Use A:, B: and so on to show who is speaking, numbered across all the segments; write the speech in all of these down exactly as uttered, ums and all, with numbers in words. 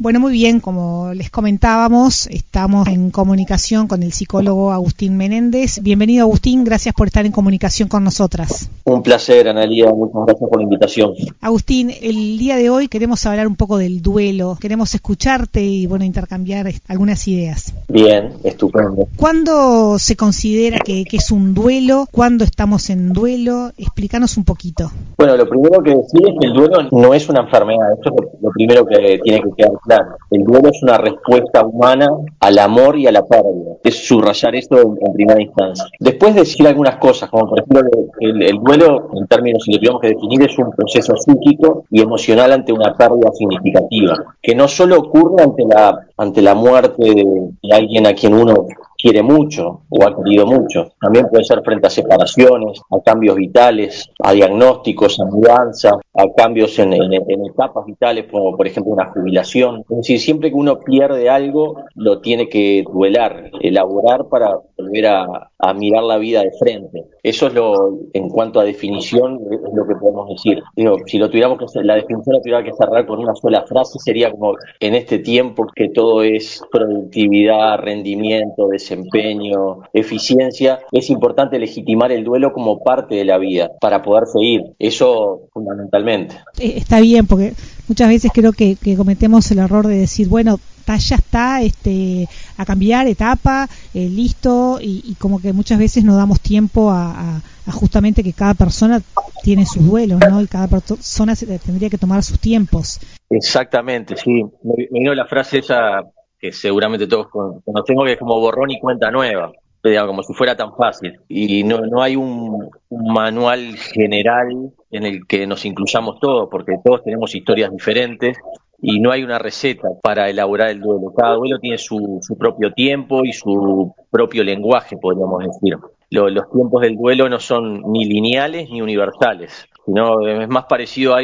A: Bueno, muy bien, como les comentábamos, estamos en comunicación con el psicólogo Agustín Menéndez. Bienvenido, Agustín, gracias por estar en comunicación con nosotras.
B: Un placer, Analía, muchas gracias por la invitación.
A: Agustín, el día de hoy queremos hablar un poco del duelo, queremos escucharte y, bueno, intercambiar algunas ideas.
B: Bien, estupendo.
A: ¿Cuándo se considera que, que es un duelo? ¿Cuándo estamos en duelo? Explícanos un poquito.
B: Bueno, lo primero que decir es que el duelo no es una enfermedad, eso es lo, lo primero que tiene que quedar claro. El duelo es una respuesta humana al amor y a la pérdida. Es subrayar esto en, en primera instancia. Después decir algunas cosas, como por ejemplo el, el duelo, en términos, si lo tuviéramos que definir, es un proceso psíquico y emocional ante una pérdida significativa, que no solo ocurre ante la, ante la muerte de, de alguien a quien uno quiere mucho o ha querido mucho. También puede ser frente a separaciones, a cambios vitales, a diagnósticos, a mudanzas, a cambios en, en, en etapas vitales, como por ejemplo una jubilación. Es decir, siempre que uno pierde algo, lo tiene que duelar, elaborar para volver a, a mirar la vida de frente. Eso es lo, en cuanto a definición, es lo que podemos decir. Digo, si lo tuviéramos que hacer, la definición la tuviera que cerrar con una sola frase, sería como: en este tiempo que todo es productividad, rendimiento, desempeño, eficiencia, es importante legitimar el duelo como parte de la vida para poder seguir. Eso fundamentalmente.
A: Eh, está bien, porque muchas veces creo que, que cometemos el error de decir, bueno, está, ya está, este, a cambiar etapa, eh, listo, y, y como que muchas veces no damos tiempo a, a, a justamente que cada persona tiene sus duelos, ¿no? Y cada persona se, tendría que tomar sus tiempos.
B: Exactamente, sí. Me, me vino la frase esa que seguramente todos conocemos, que es como borrón y cuenta nueva, digamos, como si fuera tan fácil. Y no, no hay un, un manual general en el que nos incluyamos todos, porque todos tenemos historias diferentes y no hay una receta para elaborar el duelo. Cada duelo tiene su, su propio tiempo y su propio lenguaje, podríamos decir. Lo, los tiempos del duelo no son ni lineales ni universales, sino es más parecido a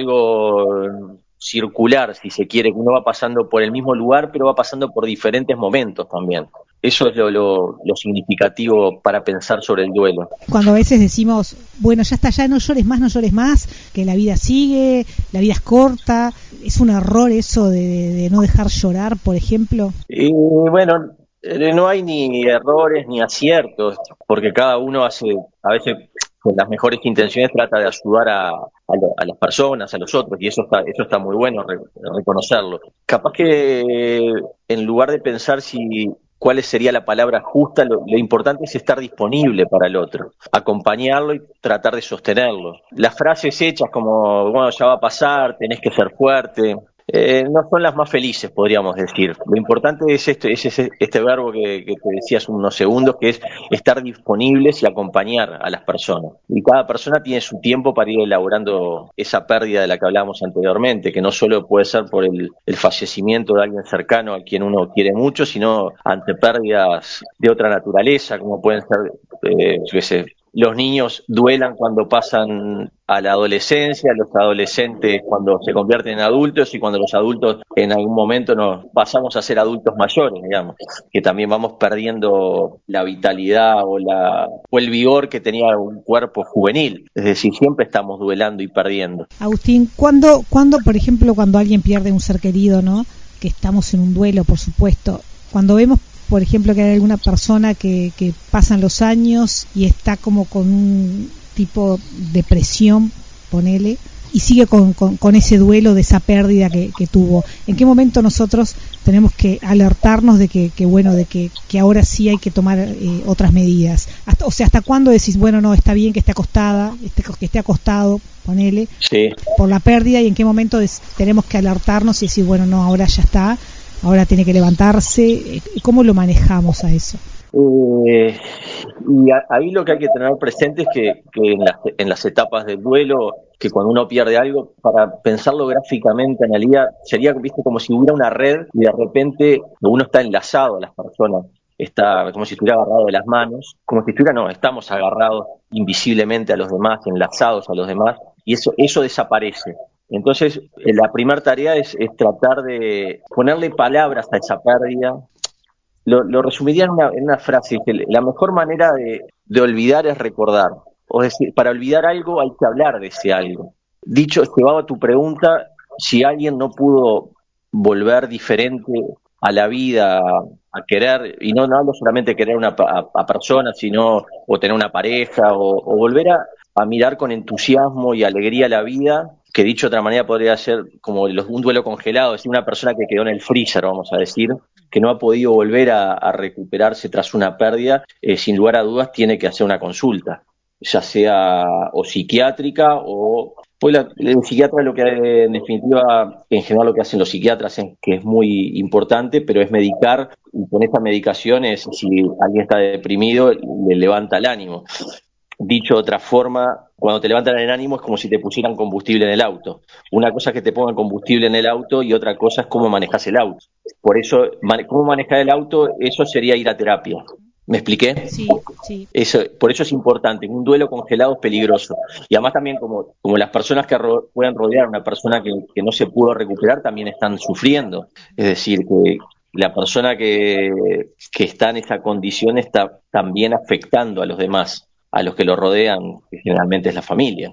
B: algo circular, si se quiere, que uno va pasando por el mismo lugar, pero va pasando por diferentes momentos también. Eso es lo, lo, lo significativo para pensar sobre el duelo.
A: Cuando a veces decimos, bueno, ya está, ya no llores más, no llores más, que la vida sigue, la vida es corta, ¿es un error eso de, de, de no dejar llorar, por ejemplo?
B: Y bueno, no hay ni errores ni aciertos, porque cada uno hace, a veces con las mejores intenciones trata de ayudar a, a, lo, a las personas, a los otros, y eso está, eso está muy bueno, re, reconocerlo. Capaz que en lugar de pensar si cuál sería la palabra justa, lo, lo importante es estar disponible para el otro, acompañarlo y tratar de sostenerlo. Las frases hechas como, bueno, ya va a pasar, tenés que ser fuerte, Eh, no son las más felices, podríamos decir. Lo importante es este, es ese, este verbo que, que te decía hace unos segundos, que es estar disponibles y acompañar a las personas. Y cada persona tiene su tiempo para ir elaborando esa pérdida de la que hablábamos anteriormente, que no solo puede ser por el, el fallecimiento de alguien cercano a quien uno quiere mucho, sino ante pérdidas de otra naturaleza, como pueden ser, eh, yo qué sé, los niños duelan cuando pasan a la adolescencia, los adolescentes cuando se convierten en adultos y cuando los adultos en algún momento nos pasamos a ser adultos mayores, digamos, que también vamos perdiendo la vitalidad o, la, o el vigor que tenía un cuerpo juvenil. Es decir, siempre estamos duelando y perdiendo.
A: Agustín, ¿cuándo, cuándo, por ejemplo, cuando alguien pierde un ser querido, ¿no? Que estamos en un duelo, por supuesto, cuando vemos, por ejemplo, que hay alguna persona que, que pasan los años y está como con un tipo de depresión, ponele, y sigue con, con, con ese duelo de esa pérdida que, que tuvo, ¿en qué momento nosotros tenemos que alertarnos de que, que bueno, de que, que ahora sí hay que tomar eh, otras medidas? Hasta, o sea, ¿hasta cuándo decís, bueno, no, está bien que esté acostada, esté, que esté acostado, ponele,
B: sí,
A: por la pérdida, y en qué momento des, tenemos que alertarnos y decir, bueno, no, ahora ya está, ahora tiene que levantarse? ¿Cómo lo manejamos a eso?
B: Eh, y a, ahí lo que hay que tener presente es que, que en, las, en las etapas del duelo, que cuando uno pierde algo, para pensarlo gráficamente, Analía, sería, viste, como si hubiera una red y de repente uno está enlazado a las personas, está como si estuviera agarrado de las manos, como si estuviera, no, estamos agarrados invisiblemente a los demás, enlazados a los demás, y eso, eso desaparece. Entonces, eh, la primera tarea es, es tratar de ponerle palabras a esa pérdida. Lo, lo resumiría en una, en una frase, que la mejor manera de, de olvidar es recordar. O es decir, para olvidar algo hay que hablar de ese algo. Dicho, llevado a tu pregunta, si alguien no pudo volver diferente a la vida, a querer, y no, no hablo solamente de querer una, a, a personas, sino o tener una pareja, o, o volver a, a mirar con entusiasmo y alegría la vida, que dicho de otra manera podría ser como los, un duelo congelado, es decir, una persona que quedó en el freezer, vamos a decir, que no ha podido volver a, a recuperarse tras una pérdida, eh, sin lugar a dudas tiene que hacer una consulta, ya sea o psiquiátrica o pues la, el psiquiatra lo que en definitiva, en general lo que hacen los psiquiatras es que es muy importante, pero es medicar, y con esta medicación es, si alguien está deprimido, le levanta el ánimo. Dicho de otra forma, cuando te levantan el ánimo es como si te pusieran combustible en el auto. Una cosa es que te pongan combustible en el auto y otra cosa es cómo manejas el auto. Por eso, cómo manejar el auto, eso sería ir a terapia. ¿Me expliqué?
A: Sí, sí.
B: Eso, por eso es importante. Un duelo congelado es peligroso. Y además también como, como las personas que ro puedan rodear a una persona que, que no se pudo recuperar también están sufriendo. Es decir, que la persona que, que está en esa condición está también afectando a los demás, a los que lo rodean, que generalmente es la familia.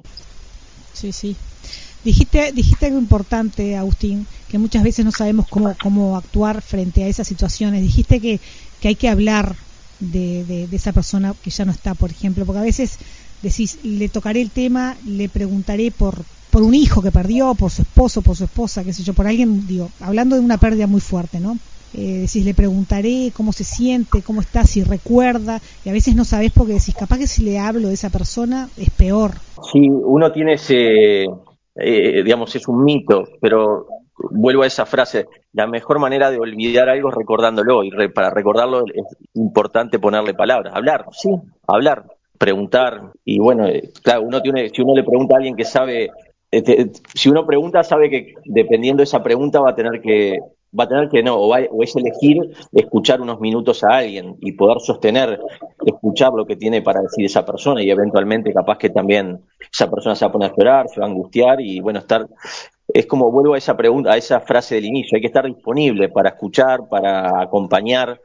A: Sí, sí. Dijiste, dijiste algo importante, Agustín, que muchas veces no sabemos cómo, cómo actuar frente a esas situaciones. Dijiste que, que hay que hablar de, de, de esa persona que ya no está, por ejemplo, porque a veces decís, le tocaré el tema, le preguntaré por, por un hijo que perdió, por su esposo, por su esposa, qué sé yo, por alguien, digo, hablando de una pérdida muy fuerte, ¿no? Eh, decís, le preguntaré cómo se siente, cómo está, si recuerda, y a veces no sabés porque decís, capaz que si le hablo de esa persona es peor.
B: Sí, uno tiene ese, eh, digamos, es un mito, pero vuelvo a esa frase, la mejor manera de olvidar algo es recordándolo, y re, para recordarlo es importante ponerle palabras, hablar, sí, hablar, preguntar, y bueno, eh, claro, uno tiene, si uno le pregunta a alguien que sabe, eh, te, si uno pregunta, sabe que dependiendo de esa pregunta va a tener que, va a tener que no, o, va, o es elegir escuchar unos minutos a alguien y poder sostener, escuchar lo que tiene para decir esa persona, y eventualmente capaz que también esa persona se va a poner a llorar, se va a angustiar, y bueno, estar, es como vuelvo a esa pregunta, a esa frase del inicio, hay que estar disponible para escuchar, para acompañar,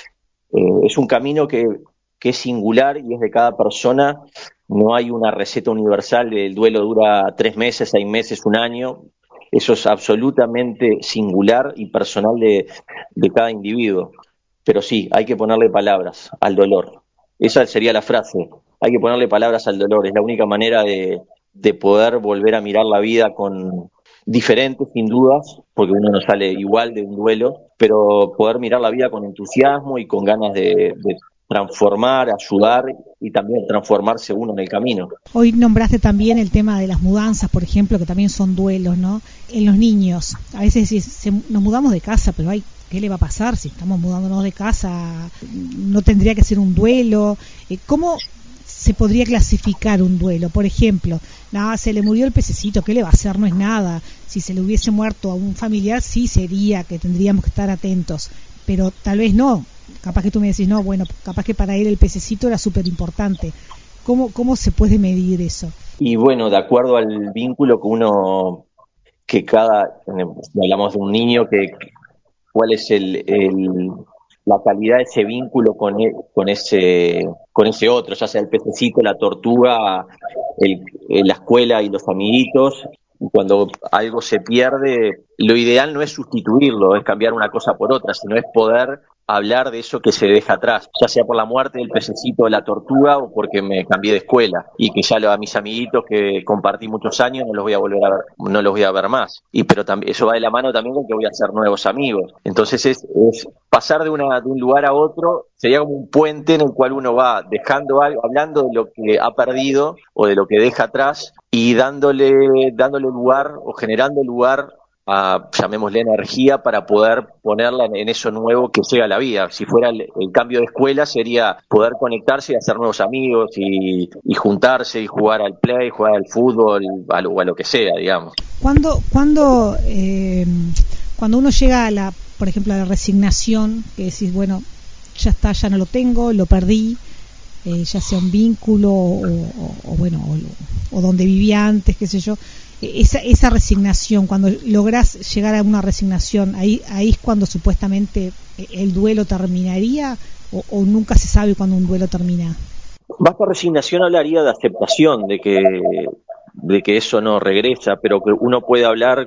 B: eh, es un camino que, que es singular y es de cada persona, no hay una receta universal, el duelo dura tres meses, seis meses, un año, eso es absolutamente singular y personal de, de cada individuo, pero sí, hay que ponerle palabras al dolor, esa sería la frase, hay que ponerle palabras al dolor, es la única manera de, de poder volver a mirar la vida con diferente, sin dudas, porque uno no sale igual de un duelo, pero poder mirar la vida con entusiasmo y con ganas de, de transformar, ayudar y también transformarse uno en el camino.
A: Hoy nombraste también el tema de las mudanzas, por ejemplo, que también son duelos, ¿no? En los niños, a veces se, se, nos mudamos de casa, pero hay, ¿qué le va a pasar si estamos mudándonos de casa? ¿No tendría que ser un duelo? Eh, ¿Cómo se podría clasificar un duelo? Por ejemplo, nada, se le murió el pececito, ¿qué le va a hacer? No es nada. Si se le hubiese muerto a un familiar, sí sería que tendríamos que estar atentos, pero tal vez no. Capaz que tú me decís, no, bueno, capaz que para él el pececito era súper importante. ¿Cómo, ¿Cómo se puede medir eso?
B: Y bueno, de acuerdo al vínculo que uno, que cada, hablamos de un niño, que cuál es el, el la calidad de ese vínculo con, e, con ese con ese otro, ya sea el pececito, la tortuga, el, el, la escuela y los amiguitos. Cuando algo se pierde, lo ideal no es sustituirlo, es cambiar una cosa por otra, sino es poder hablar de eso que se deja atrás, ya sea por la muerte del pececito de la tortuga o porque me cambié de escuela y que ya lo, a mis amiguitos que compartí muchos años no los voy a volver a ver, no los voy a ver más. Y pero también eso va de la mano también con que voy a hacer nuevos amigos. Entonces es, es pasar de, una, de un lugar a otro, sería como un puente en el cual uno va dejando algo, hablando de lo que ha perdido o de lo que deja atrás y dándole, dándole lugar o generando lugar a, llamémosle, energía para poder ponerla en, en eso nuevo que llega a la vida. Si fuera el, el cambio de escuela sería poder conectarse y hacer nuevos amigos y, y juntarse y jugar al play, jugar al fútbol a lo, o a lo que sea, digamos.
A: Cuando, cuando, eh, cuando uno llega a la, por ejemplo, a la resignación, que decís, bueno, ya está, ya no lo tengo, lo perdí, eh, ya sea un vínculo o, o, o bueno, o, o donde vivía antes, qué sé yo, esa, esa resignación, cuando lográs llegar a una resignación, ahí, ahí es cuando supuestamente el duelo terminaría o, o nunca se sabe cuándo un duelo termina.
B: Más que resignación hablaría de aceptación, de que, de que eso no regresa, pero que uno puede hablar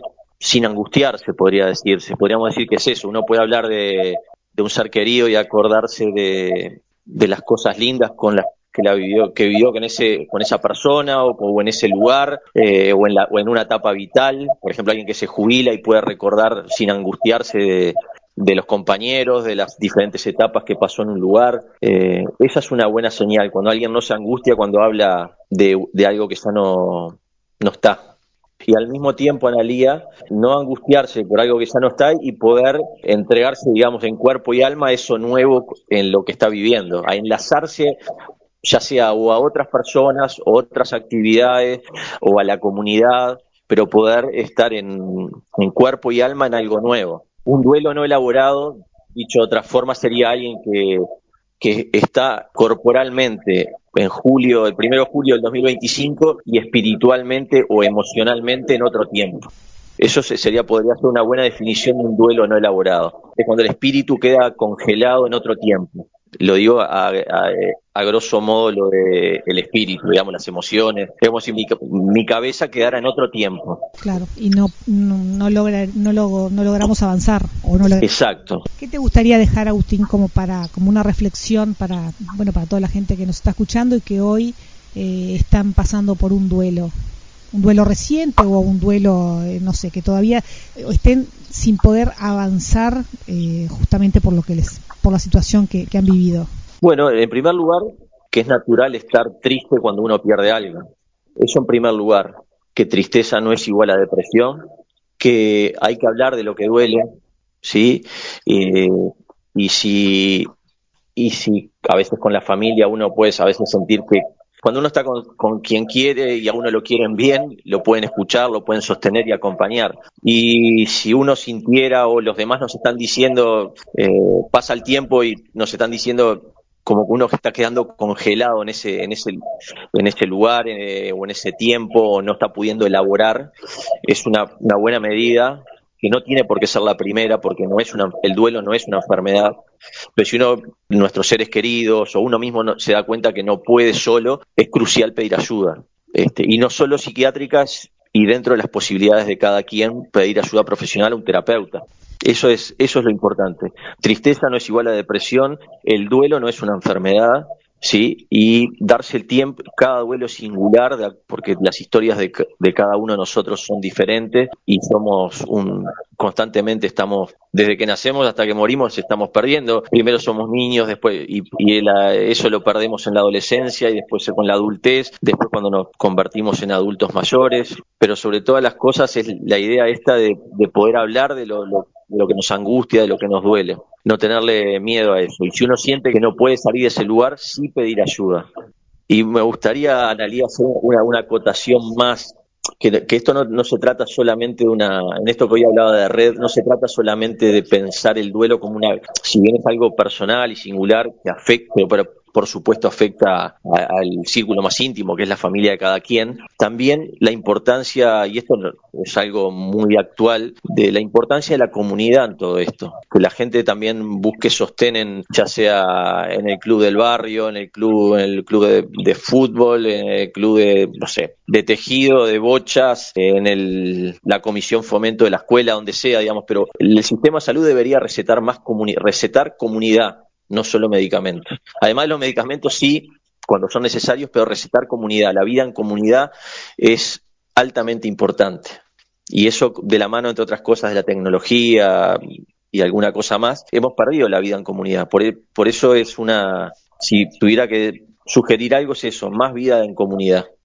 B: sin angustiarse, podría decirse. Podríamos decir que es eso. Uno puede hablar de, de un ser querido y acordarse de, de las cosas lindas con las que la vivió, que vivió con ese, con esa persona o, o en ese lugar, eh, o en la, o en una etapa vital. Por ejemplo, alguien que se jubila y puede recordar sin angustiarse de, de los compañeros, de las diferentes etapas que pasó en un lugar. Eh, esa es una buena señal, cuando alguien no se angustia cuando habla de, de algo que ya no, no está. Y al mismo tiempo, Analía, no angustiarse por algo que ya no está y poder entregarse, digamos, en cuerpo y alma a eso nuevo en lo que está viviendo, a enlazarse ya sea o a otras personas, o otras actividades, o a la comunidad, pero poder estar en, en cuerpo y alma en algo nuevo. Un duelo no elaborado, dicho de otra forma, sería alguien que, que está corporalmente en julio, el primero de julio del dos mil veinticinco, y espiritualmente o emocionalmente en otro tiempo. Eso sería, podría ser una buena definición de un duelo no elaborado. Es cuando el espíritu queda congelado en otro tiempo. Lo digo a, a, a grosso modo lo de el espíritu, digamos, las emociones. Es como si mi, mi cabeza quedara en otro tiempo.
A: Claro, y no no, no logra no, log, no logramos avanzar o no log...
B: Exacto.
A: ¿Qué te gustaría dejar, Agustín, como para como una reflexión para bueno para toda la gente que nos está escuchando y que hoy eh, están pasando por un duelo? Un duelo reciente o un duelo, eh, no sé, que todavía estén sin poder avanzar eh, justamente por lo que les por la situación que, que han vivido.
B: Bueno, en primer lugar, que es natural estar triste cuando uno pierde algo. Eso en primer lugar, que tristeza no es igual a depresión, que hay que hablar de lo que duele, ¿sí? Eh, y si y si a veces con la familia uno puede a veces sentir que cuando uno está con, con quien quiere y a uno lo quieren bien, lo pueden escuchar, lo pueden sostener y acompañar. Y si uno sintiera o los demás nos están diciendo, eh, pasa el tiempo y nos están diciendo como que uno está quedando congelado en ese, en ese, en ese lugar eh, o en ese tiempo o no está pudiendo elaborar, es una, una buena medida que no tiene por qué ser la primera porque no es una, el duelo no es una enfermedad, pero si uno, nuestros seres queridos o uno mismo no, se da cuenta que no puede solo, es crucial pedir ayuda. Este, y no solo psiquiátricas y dentro de las posibilidades de cada quien pedir ayuda profesional a un terapeuta. Eso es, eso es lo importante. Tristeza no es igual a depresión, el duelo no es una enfermedad, ¿sí? Y darse el tiempo, cada duelo es singular, de, porque las historias de, de cada uno de nosotros son diferentes y somos un, constantemente estamos, desde que nacemos hasta que morimos estamos perdiendo. Primero somos niños, después y, y la, eso lo perdemos en la adolescencia y después con la adultez, después cuando nos convertimos en adultos mayores, pero sobre todas las cosas es la idea esta de, de poder hablar de lo, lo de lo que nos angustia, de lo que nos duele, no tenerle miedo a eso. Y si uno siente que no puede salir de ese lugar, sí pedir ayuda. Y me gustaría, Analía, hacer una, una acotación más, que, que esto no, no se trata solamente de una, en esto que hoy hablaba de red, no se trata solamente de pensar el duelo como una, si bien es algo personal y singular, que afecta, pero, pero por supuesto afecta a, al círculo más íntimo, que es la familia de cada quien, también la importancia, y esto es algo muy actual, de la importancia de la comunidad en todo esto, que la gente también busque sostén en, ya sea en el club del barrio, en el club, en el club de, de fútbol, en el club de, no sé, de tejido, de bochas, en el, la comisión fomento de la escuela, donde sea, digamos, pero el sistema de salud debería recetar más comuni- recetar comunidad, no solo medicamentos. Además, los medicamentos sí, cuando son necesarios, pero recetar comunidad. La vida en comunidad es altamente importante. Y eso de la mano, entre otras cosas, de la tecnología y alguna cosa más, hemos perdido la vida en comunidad. Por, por eso es una, si tuviera que sugerir algo, es eso, más vida en comunidad.